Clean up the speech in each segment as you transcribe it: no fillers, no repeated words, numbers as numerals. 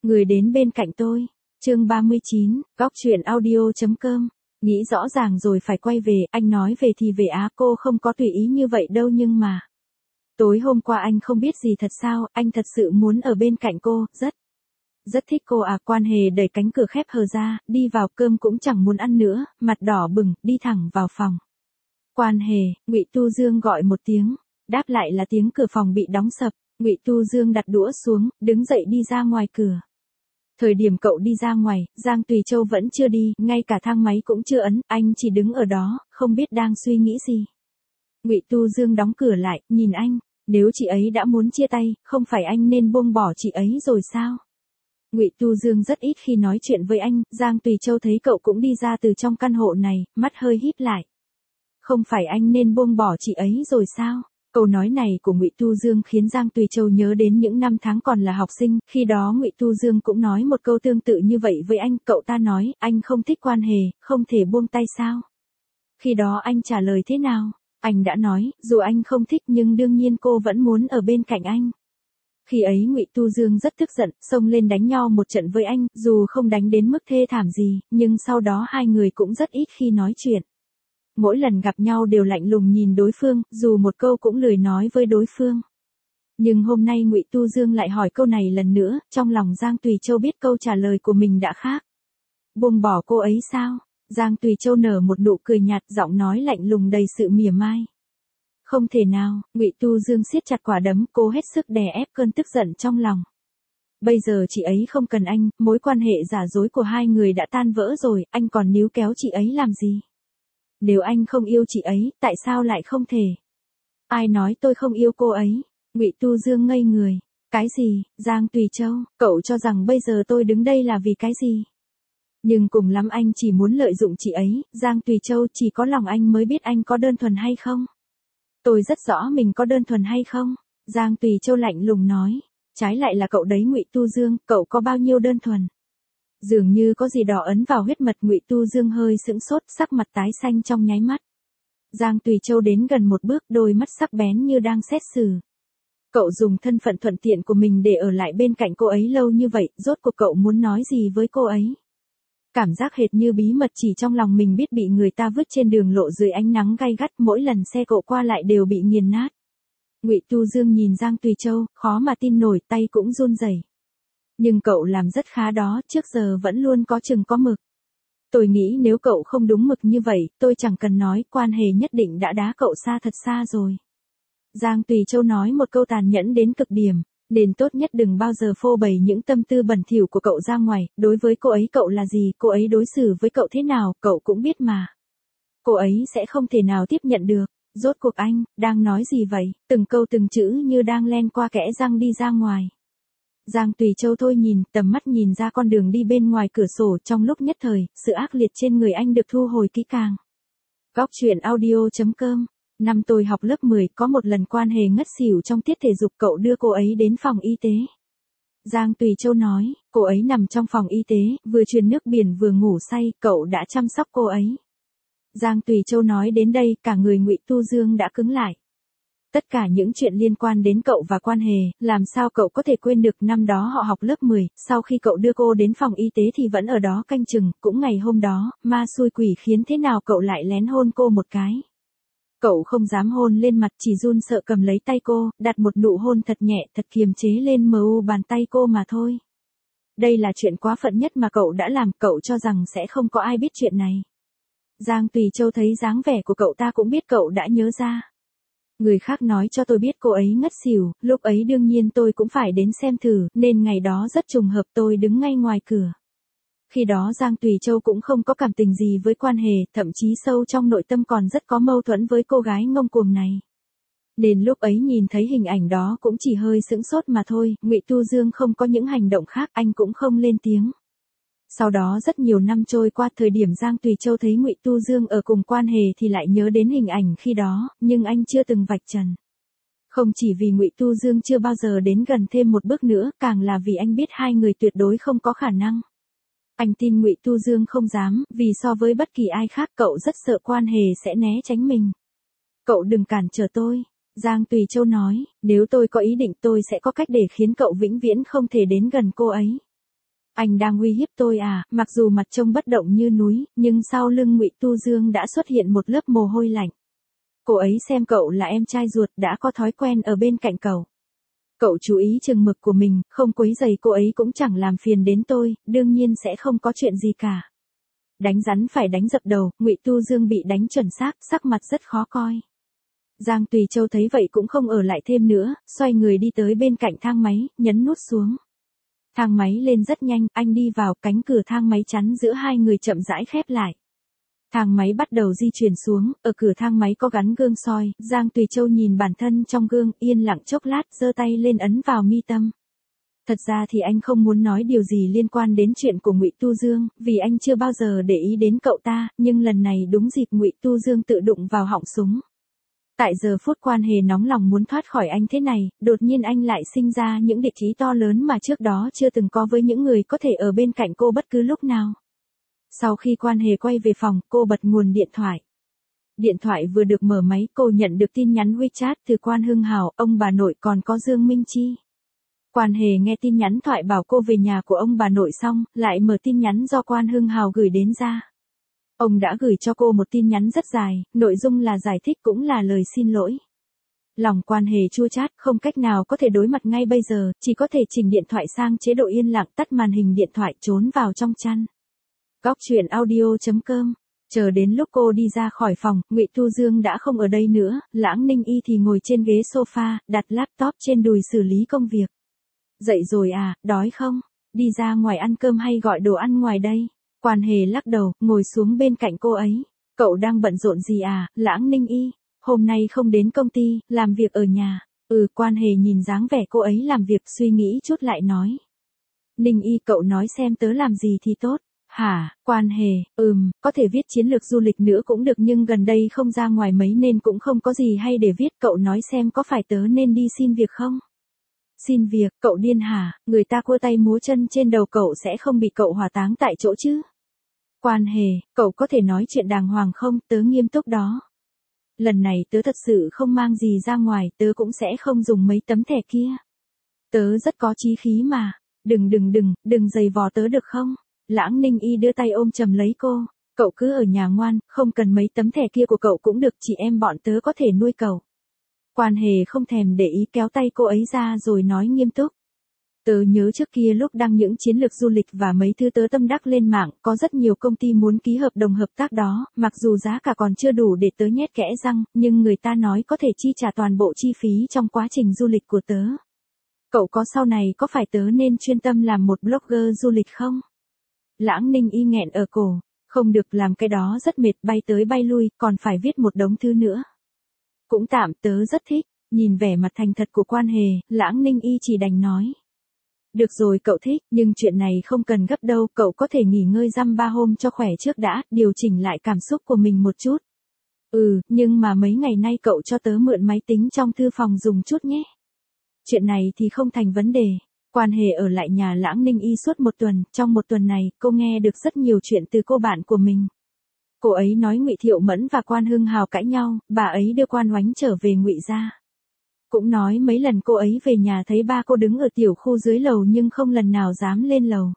Người đến bên cạnh tôi. Chương 39, góc truyện audio.com. Nghĩ rõ ràng rồi phải quay về, anh nói về thì về á, cô không có tùy ý như vậy đâu nhưng mà. Tối hôm qua anh không biết gì thật sao, anh thật sự muốn ở bên cạnh cô, rất thích cô à. Quan Hề đẩy cánh cửa khép hờ ra, đi vào, cơm cũng chẳng muốn ăn nữa, mặt đỏ bừng, đi thẳng vào phòng. Quan Hề, Ngụy Tu Dương gọi một tiếng, đáp lại là tiếng cửa phòng bị đóng sập. Ngụy Tu Dương đặt đũa xuống, đứng dậy đi ra ngoài cửa. Thời điểm cậu đi ra ngoài, Giang Tùy Châu vẫn chưa đi, ngay cả thang máy cũng chưa ấn, anh chỉ đứng ở đó, không biết đang suy nghĩ gì. Ngụy Tu Dương đóng cửa lại, nhìn anh, nếu chị ấy đã muốn chia tay, không phải anh nên buông bỏ chị ấy rồi sao? Ngụy Tu Dương rất ít khi nói chuyện với anh, Giang Tùy Châu thấy cậu cũng đi ra từ trong căn hộ này, mắt hơi híp lại. Không phải anh nên buông bỏ chị ấy rồi sao? Câu nói này của Ngụy Tu Dương khiến Giang Tùy Châu nhớ đến những năm tháng còn là học sinh, khi đó Ngụy Tu Dương cũng nói một câu tương tự như vậy với anh, cậu ta nói, anh không thích Quan Hề, không thể buông tay sao? Khi đó anh trả lời thế nào? Anh đã nói, dù anh không thích nhưng đương nhiên cô vẫn muốn ở bên cạnh anh. Khi ấy Ngụy Tu Dương rất tức giận, xông lên đánh nhau một trận với anh, dù không đánh đến mức thê thảm gì, nhưng sau đó hai người cũng rất ít khi nói chuyện. Mỗi lần gặp nhau đều lạnh lùng nhìn đối phương, dù một câu cũng lười nói với đối phương. Nhưng hôm nay Ngụy Tu Dương lại hỏi câu này lần nữa, trong lòng Giang Tùy Châu biết câu trả lời của mình đã khác. Buông bỏ cô ấy sao? Giang Tùy Châu nở một nụ cười nhạt, giọng nói lạnh lùng đầy sự mỉa mai. Không thể nào, Ngụy Tu Dương siết chặt quả đấm, cô hết sức đè ép cơn tức giận trong lòng. Bây giờ chị ấy không cần anh, mối quan hệ giả dối của hai người đã tan vỡ rồi, anh còn níu kéo chị ấy làm gì? Nếu anh không yêu chị ấy, tại sao lại không thể? Ai nói tôi không yêu cô ấy? Ngụy Tu Dương ngây người. Cái gì, Giang Tùy Châu, cậu cho rằng bây giờ tôi đứng đây là vì cái gì? Nhưng cùng lắm anh chỉ muốn lợi dụng chị ấy, Giang Tùy Châu, chỉ có lòng anh mới biết anh có đơn thuần hay không. Tôi rất rõ mình có đơn thuần hay không. Giang Tùy Châu lạnh lùng nói. Trái lại là cậu đấy Ngụy Tu Dương, cậu có bao nhiêu đơn thuần? Dường như có gì đó ấn vào huyết mật, Ngụy Tu Dương hơi sững sốt, sắc mặt tái xanh trong nháy mắt. Giang Tùy Châu đến gần một bước, đôi mắt sắc bén như đang xét xử. Cậu dùng thân phận thuận tiện của mình để ở lại bên cạnh cô ấy lâu như vậy, rốt cuộc cậu muốn nói gì với cô ấy? Cảm giác hệt như bí mật chỉ trong lòng mình biết bị người ta vứt trên đường lộ dưới ánh nắng gay gắt, mỗi lần xe cộ qua lại đều bị nghiền nát. Ngụy Tu Dương nhìn Giang Tùy Châu, khó mà tin nổi, tay cũng run rẩy. Nhưng cậu làm rất khá đó, trước giờ vẫn luôn có chừng có mực. Tôi nghĩ nếu cậu không đúng mực như vậy, tôi chẳng cần nói, Quan Hề nhất định đã đá cậu xa thật xa rồi. Giang Tùy Châu nói một câu tàn nhẫn đến cực điểm, nên tốt nhất đừng bao giờ phô bày những tâm tư bẩn thỉu của cậu ra ngoài, đối với cô ấy cậu là gì, cô ấy đối xử với cậu thế nào, cậu cũng biết mà. Cô ấy sẽ không thể nào tiếp nhận được. Rốt cuộc anh, đang nói gì vậy? Từng câu từng chữ như đang len qua kẽ răng đi ra ngoài. Giang Tùy Châu thôi nhìn, tầm mắt nhìn ra con đường đi bên ngoài cửa sổ, trong lúc nhất thời, sự ác liệt trên người anh được thu hồi kỹ càng. Góc truyện audio.com. Năm tôi học lớp 10, có một lần Quan Hề ngất xỉu trong tiết thể dục, cậu đưa cô ấy đến phòng y tế. Giang Tùy Châu nói, cô ấy nằm trong phòng y tế, vừa truyền nước biển vừa ngủ say, cậu đã chăm sóc cô ấy. Giang Tùy Châu nói đến đây, cả người Ngụy Tu Dương đã cứng lại. Tất cả những chuyện liên quan đến cậu và Quan Hề, làm sao cậu có thể quên được, năm đó họ học lớp 10, sau khi cậu đưa cô đến phòng y tế thì vẫn ở đó canh chừng, cũng ngày hôm đó, ma xui quỷ khiến thế nào cậu lại lén hôn cô một cái. Cậu không dám hôn lên mặt, chỉ run sợ cầm lấy tay cô, đặt một nụ hôn thật nhẹ, thật kiềm chế lên bàn tay cô mà thôi. Đây là chuyện quá phận nhất mà cậu đã làm, cậu cho rằng sẽ không có ai biết chuyện này. Giang Tùy Châu thấy dáng vẻ của cậu ta cũng biết cậu đã nhớ ra. Người khác nói cho tôi biết cô ấy ngất xỉu, lúc ấy đương nhiên tôi cũng phải đến xem thử, nên ngày đó rất trùng hợp tôi đứng ngay ngoài cửa. Khi đó Giang Tùy Châu cũng không có cảm tình gì với Quan Hề, thậm chí sâu trong nội tâm còn rất có mâu thuẫn với cô gái ngông cuồng này. Nên lúc ấy nhìn thấy hình ảnh đó cũng chỉ hơi sững sốt mà thôi, Ngụy Tu Dương không có những hành động khác, anh cũng không lên tiếng. Sau đó rất nhiều năm trôi qua, thời điểm Giang Tùy Châu thấy Ngụy Tu Dương ở cùng Quan Hề thì lại nhớ đến hình ảnh khi đó, nhưng anh chưa từng vạch trần. Không chỉ vì Ngụy Tu Dương chưa bao giờ đến gần thêm một bước nữa, càng là vì anh biết hai người tuyệt đối không có khả năng. Anh tin Ngụy Tu Dương không dám, vì so với bất kỳ ai khác cậu rất sợ Quan Hề sẽ né tránh mình. Cậu đừng cản trở tôi. Giang Tùy Châu nói, nếu tôi có ý định tôi sẽ có cách để khiến cậu vĩnh viễn không thể đến gần cô ấy. Anh đang uy hiếp tôi à? Mặc dù mặt trông bất động như núi, nhưng sau lưng Ngụy Tu Dương đã xuất hiện một lớp mồ hôi lạnh. Cô ấy xem cậu là em trai ruột, đã có thói quen ở bên cạnh cậu. Cậu chú ý chừng mực của mình, không quấy rầy cô ấy cũng chẳng làm phiền đến tôi, đương nhiên sẽ không có chuyện gì cả. Đánh rắn phải đánh dập đầu, Ngụy Tu Dương bị đánh chuẩn xác, sắc mặt rất khó coi. Giang Tùy Châu thấy vậy cũng không ở lại thêm nữa, xoay người đi tới bên cạnh thang máy, nhấn nút xuống. Thang máy lên rất nhanh, anh đi vào, cánh cửa thang máy chắn giữa hai người chậm rãi khép lại. Thang máy bắt đầu di chuyển xuống, ở cửa thang máy có gắn gương soi, Giang Tùy Châu nhìn bản thân trong gương, yên lặng chốc lát, giơ tay lên ấn vào mi tâm. Thật ra thì anh không muốn nói điều gì liên quan đến chuyện của Ngụy Tu Dương, vì anh chưa bao giờ để ý đến cậu ta, nhưng lần này đúng dịp Ngụy Tu Dương tự đụng vào họng súng. Tại giờ phút Quan Hề nóng lòng muốn thoát khỏi anh thế này, đột nhiên anh lại sinh ra những địch ý to lớn mà trước đó chưa từng có với những người có thể ở bên cạnh cô bất cứ lúc nào. Sau khi Quan Hề quay về phòng, cô bật nguồn điện thoại. Điện thoại vừa được mở máy, cô nhận được tin nhắn WeChat từ Quan Hưng Hào, ông bà nội còn có Dương Minh Chi. Quan Hề nghe tin nhắn thoại bảo cô về nhà của ông bà nội xong, lại mở tin nhắn do Quan Hưng Hào gửi đến ra. Ông đã gửi cho cô một tin nhắn rất dài, nội dung là giải thích cũng là lời xin lỗi. Lòng Quan Hề chua chát, không cách nào có thể đối mặt ngay bây giờ, chỉ có thể chỉnh điện thoại sang chế độ yên lặng, tắt màn hình điện thoại, trốn vào trong chăn. Góc truyện audio.com. Chờ đến lúc cô đi ra khỏi phòng, Ngụy Tu Dương đã không ở đây nữa, Lãng Ninh Y thì ngồi trên ghế sofa, đặt laptop trên đùi xử lý công việc. Dậy rồi à, đói không? Đi ra ngoài ăn cơm hay gọi đồ ăn ngoài đây? Quan Hề lắc đầu, ngồi xuống bên cạnh cô ấy. Cậu đang bận rộn gì à, Lãng Ninh Y? Hôm nay không đến công ty, làm việc ở nhà. Quan Hề nhìn dáng vẻ cô ấy làm việc, suy nghĩ chút lại nói. Ninh Y, cậu nói xem tớ làm gì thì tốt. Hả, Quan Hề, có thể viết chiến lược du lịch nữa cũng được nhưng gần đây không ra ngoài mấy nên cũng không có gì hay để viết, cậu nói xem có phải tớ nên đi xin việc không? Xin việc, cậu điên hả, người ta cua tay múa chân trên đầu cậu sẽ không bị cậu hỏa táng tại chỗ chứ? Quan Hề, cậu có thể nói chuyện đàng hoàng không, tớ nghiêm túc đó. Lần này tớ thật sự không mang gì ra ngoài, tớ cũng sẽ không dùng mấy tấm thẻ kia. Tớ rất có chí khí mà, đừng giày vò tớ được không? Lãng Ninh Y đưa tay ôm chầm lấy cô, cậu cứ ở nhà ngoan, không cần mấy tấm thẻ kia của cậu cũng được, chị em bọn tớ có thể nuôi cậu. Quan Hề không thèm để ý, kéo tay cô ấy ra rồi nói nghiêm túc. Tớ nhớ trước kia lúc đăng những chiến lược du lịch và mấy thứ tớ tâm đắc lên mạng, có rất nhiều công ty muốn ký hợp đồng hợp tác đó, mặc dù giá cả còn chưa đủ để tớ nhét kẽ răng, nhưng người ta nói có thể chi trả toàn bộ chi phí trong quá trình du lịch của tớ. Cậu có sau này có phải tớ nên chuyên tâm làm một blogger du lịch không? Lãng Ninh Y nghẹn ở cổ, không được, làm cái đó rất mệt, bay tới bay lui, còn phải viết một đống thứ nữa. Cũng tạm, tớ rất thích. Nhìn vẻ mặt thành thật của Quan Hề, Lãng Ninh Y chỉ đành nói. Được rồi, cậu thích, nhưng chuyện này không cần gấp đâu, cậu có thể nghỉ ngơi dăm ba hôm cho khỏe trước đã, điều chỉnh lại cảm xúc của mình một chút. Nhưng mà mấy ngày nay cậu cho tớ mượn máy tính trong thư phòng dùng chút nhé. Chuyện này thì không thành vấn đề. Quan Hề ở lại nhà Lãng Ninh Y suốt một tuần, trong một tuần này, cô nghe được rất nhiều chuyện từ cô bạn của mình. Cô ấy nói Ngụy Thiệu Mẫn và Quan Hưng Hào cãi nhau, bà ấy đưa Quan Oánh trở về Ngụy gia. Cũng nói mấy lần cô ấy về nhà thấy ba cô đứng ở tiểu khu dưới lầu nhưng không lần nào dám lên lầu.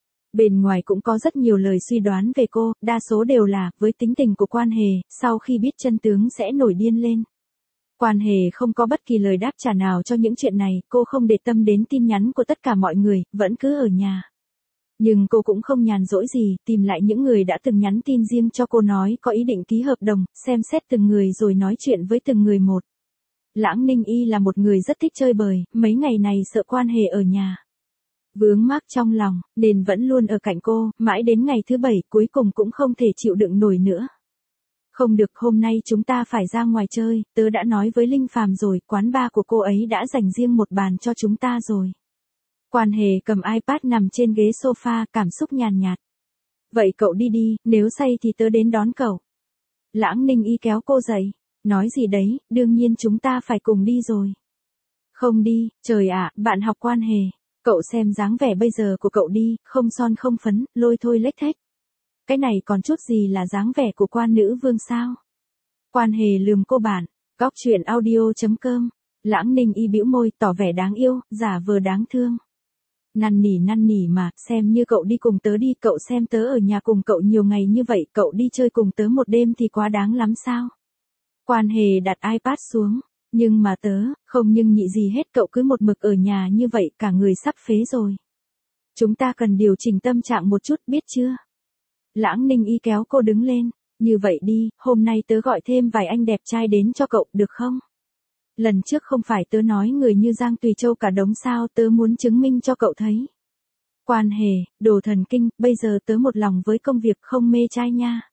Bên ngoài cũng có rất nhiều lời suy đoán về cô, đa số đều là, với tính tình của Quan Hề, sau khi biết chân tướng sẽ nổi điên lên. Quan Hề không có bất kỳ lời đáp trả nào cho những chuyện này, cô không để tâm đến tin nhắn của tất cả mọi người, vẫn cứ ở nhà. Nhưng cô cũng không nhàn rỗi gì, tìm lại những người đã từng nhắn tin riêng cho cô nói có ý định ký hợp đồng, xem xét từng người rồi nói chuyện với từng người một. Lãng Ninh Y là một người rất thích chơi bời, mấy ngày này sợ Quan Hề ở nhà vướng mắc trong lòng, nên vẫn luôn ở cạnh cô, mãi đến ngày thứ 7 cuối cùng cũng không thể chịu đựng nổi nữa. Không được, hôm nay chúng ta phải ra ngoài chơi, tớ đã nói với Linh Phàm rồi, quán bar của cô ấy đã dành riêng một bàn cho chúng ta rồi. Quan Hề cầm iPad nằm trên ghế sofa, cảm xúc nhàn nhạt. Vậy cậu đi đi, nếu say thì tớ đến đón cậu. Lãng Ninh Y kéo cô dậy. Nói gì đấy, đương nhiên chúng ta phải cùng đi rồi. Không đi, trời ạ, bạn học Quan Hề. Cậu xem dáng vẻ bây giờ của cậu đi, không son không phấn, lôi thôi lếch thếch. Cái này còn chút gì là dáng vẻ của quan nữ vương sao? Quan Hề lườm cô bạn. Góc truyện audio.com. Lãng Ninh Y bĩu môi, tỏ vẻ đáng yêu, giả vờ đáng thương. Năn nỉ mà, xem như cậu đi cùng tớ đi, cậu xem tớ ở nhà cùng cậu nhiều ngày như vậy, cậu đi chơi cùng tớ một đêm thì quá đáng lắm sao? Quan Hề đặt iPad xuống, nhưng mà tớ, không nhưng nhị gì hết, cậu cứ một mực ở nhà như vậy cả người sắp phế rồi. Chúng ta cần điều chỉnh tâm trạng một chút biết chưa? Lãng Ninh Y kéo cô đứng lên, như vậy đi, hôm nay tớ gọi thêm vài anh đẹp trai đến cho cậu, được không? Lần trước không phải tớ nói người như Giang Tùy Châu cả đống sao, tớ muốn chứng minh cho cậu thấy. Quan Hề, đồ thần kinh, bây giờ tớ một lòng với công việc không mê trai nha.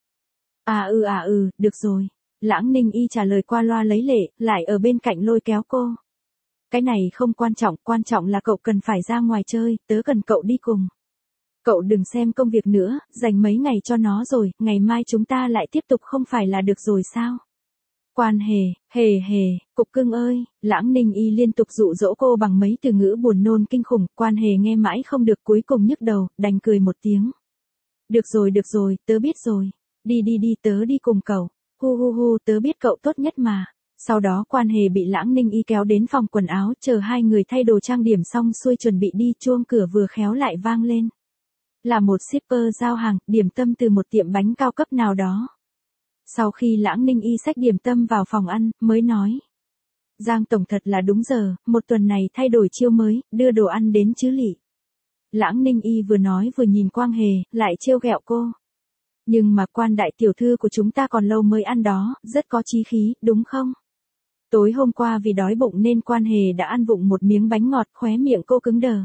Được rồi. Lãng Ninh Y trả lời qua loa lấy lệ, lại ở bên cạnh lôi kéo cô. Cái này không quan trọng là cậu cần phải ra ngoài chơi, tớ cần cậu đi cùng. Cậu đừng xem công việc nữa, dành mấy ngày cho nó rồi, ngày mai chúng ta lại tiếp tục không phải là được rồi sao? Quan Hề, cục cưng ơi, Lãng Ninh Y liên tục dụ dỗ cô bằng mấy từ ngữ buồn nôn kinh khủng, Quan Hề nghe mãi không được cuối cùng nhức đầu, đành cười một tiếng. Được rồi, tớ biết rồi. Đi, tớ đi cùng cậu. Hu, tớ biết cậu tốt nhất mà. Sau đó Quan Hề bị Lãng Ninh Y kéo đến phòng quần áo, chờ hai người thay đồ trang điểm xong xuôi chuẩn bị đi, chuông cửa vừa khéo lại vang lên. Là một shipper giao hàng, điểm tâm từ một tiệm bánh cao cấp nào đó. Sau khi Lãng Ninh Y xách điểm tâm vào phòng ăn, mới nói. Giang tổng thật là đúng giờ, một tuần này thay đổi chiêu mới, đưa đồ ăn đến chứ lị. Lãng Ninh Y vừa nói vừa nhìn Quan Hề, lại trêu ghẹo cô. Nhưng mà Quan đại tiểu thư của chúng ta còn lâu mới ăn đó, rất có chí khí, đúng không? Tối hôm qua vì đói bụng nên Quan Hề đã ăn vụng một miếng bánh ngọt, khóe miệng cô cứng đờ.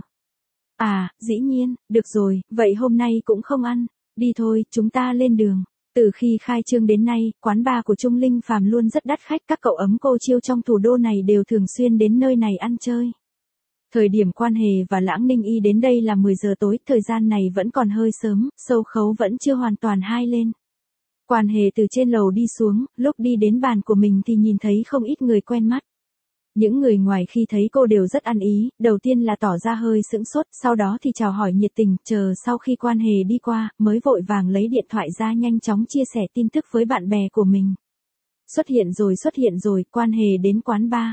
Dĩ nhiên, được rồi, vậy hôm nay cũng không ăn. Đi thôi, chúng ta lên đường. Từ khi khai trương đến nay, quán bar của Trung Linh Phàm luôn rất đắt khách, các cậu ấm cô chiêu trong thủ đô này đều thường xuyên đến nơi này ăn chơi. Thời điểm Quan Hề và Lãng Ninh Y đến đây là 10 giờ tối, thời gian này vẫn còn hơi sớm, sâu khấu vẫn chưa hoàn toàn hai lên. Quan Hề từ trên lầu đi xuống, lúc đi đến bàn của mình thì nhìn thấy không ít người quen mắt. Những người ngoài khi thấy cô đều rất ăn ý, đầu tiên là tỏ ra hơi sững sốt, sau đó thì chào hỏi nhiệt tình, chờ sau khi Quan Hề đi qua, mới vội vàng lấy điện thoại ra nhanh chóng chia sẻ tin tức với bạn bè của mình. Xuất hiện rồi, Quan Hề đến quán bar.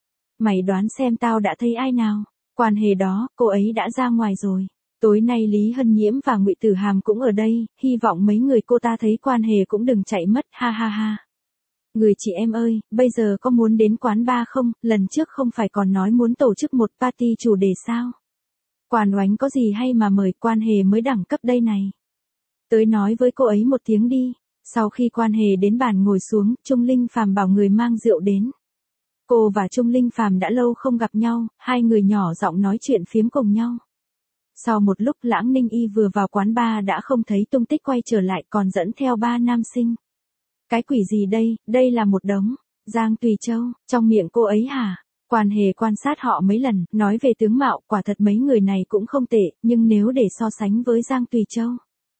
Mày đoán xem tao đã thấy ai nào? Quan Hề đó, cô ấy đã ra ngoài rồi. Tối nay Lý Hân Nhiễm và Ngụy Tử Hàm cũng ở đây, hy vọng mấy người cô ta thấy Quan Hề cũng đừng chạy mất, ha. Người chị em ơi, bây giờ có muốn đến quán bar không, lần trước không phải còn nói muốn tổ chức một party chủ đề sao? Quan Oánh có gì hay mà mời, Quan Hề mới đẳng cấp đây này. Tới nói với cô ấy một tiếng đi. Sau khi Quan Hề đến bàn ngồi xuống, Trung Linh Phàm bảo người mang rượu đến. Cô và Trung Linh Phàm đã lâu không gặp nhau, hai người nhỏ giọng nói chuyện phiếm cùng nhau. Sau một lúc Lãng Ninh Y vừa vào quán bar đã không thấy tung tích quay trở lại, còn dẫn theo ba nam sinh. Cái quỷ gì đây là một đống. Giang Tùy Châu, trong miệng cô ấy hả? Quan Hề quan sát họ mấy lần, nói về tướng mạo, quả thật mấy người này cũng không tệ, nhưng nếu để so sánh với Giang Tùy Châu,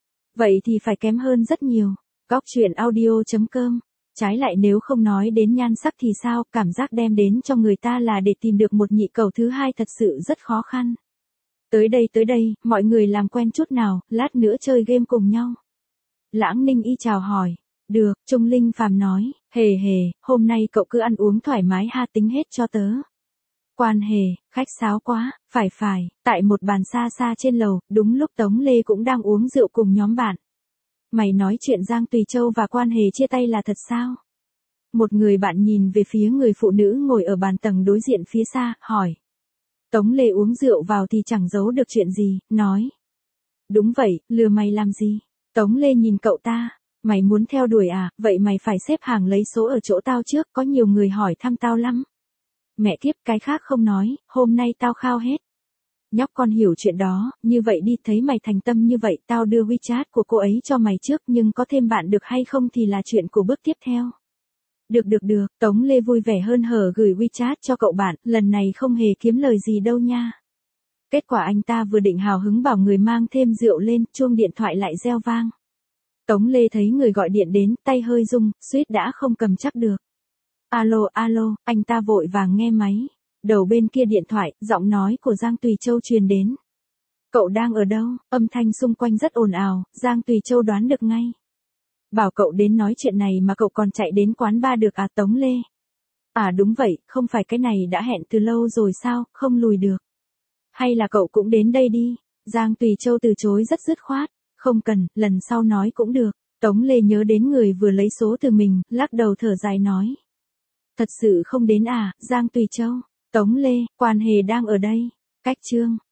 vậy thì phải kém hơn rất nhiều. Góc truyện audio.com. Trái lại nếu không nói đến nhan sắc thì sao, cảm giác đem đến cho người ta là để tìm được một nhị cầu thứ hai thật sự rất khó khăn. Tới đây, mọi người làm quen chút nào, lát nữa chơi game cùng nhau. Lãng Ninh Y chào hỏi. Được, Trung Linh Phàm nói, hề, hôm nay cậu cứ ăn uống thoải mái ha, tính hết cho tớ. Quan Hề, khách sáo quá, phải, tại một bàn xa trên lầu, đúng lúc Tống Lê cũng đang uống rượu cùng nhóm bạn. Mày nói chuyện Giang Tùy Châu và Quan Hề chia tay là thật sao? Một người bạn nhìn về phía người phụ nữ ngồi ở bàn tầng đối diện phía xa, hỏi. Tống Lê uống rượu vào thì chẳng giấu được chuyện gì, nói. Đúng vậy, lừa mày làm gì? Tống Lê nhìn cậu ta. Mày muốn theo đuổi à, vậy mày phải xếp hàng lấy số ở chỗ tao trước, có nhiều người hỏi thăm tao lắm. Mẹ kiếp, cái khác không nói, hôm nay tao khao hết. Nhóc con hiểu chuyện đó, như vậy đi, thấy mày thành tâm như vậy, tao đưa WeChat của cô ấy cho mày trước, nhưng có thêm bạn được hay không thì là chuyện của bước tiếp theo. Được, Tống Lê vui vẻ hơn hở gửi WeChat cho cậu bạn, lần này không hề kiếm lời gì đâu nha. Kết quả anh ta vừa định hào hứng bảo người mang thêm rượu lên, chuông điện thoại lại reo vang. Tống Lê thấy người gọi điện đến, tay hơi rung, suýt đã không cầm chắc được. Alo, anh ta vội vàng nghe máy. Đầu bên kia điện thoại, giọng nói của Giang Tùy Châu truyền đến. Cậu đang ở đâu? Âm thanh xung quanh rất ồn ào, Giang Tùy Châu đoán được ngay. Bảo cậu đến nói chuyện này mà cậu còn chạy đến quán bar được à, Tống Lê? À đúng vậy, không phải cái này đã hẹn từ lâu rồi sao, không lùi được. Hay là cậu cũng đến đây đi. Giang Tùy Châu từ chối rất dứt khoát. Không cần, lần sau nói cũng được. Tống Lê nhớ đến người vừa lấy số từ mình, lắc đầu thở dài nói. Thật sự không đến à, Giang Tùy Châu. Tống Lê, quan hề đang ở đây. Cách chương.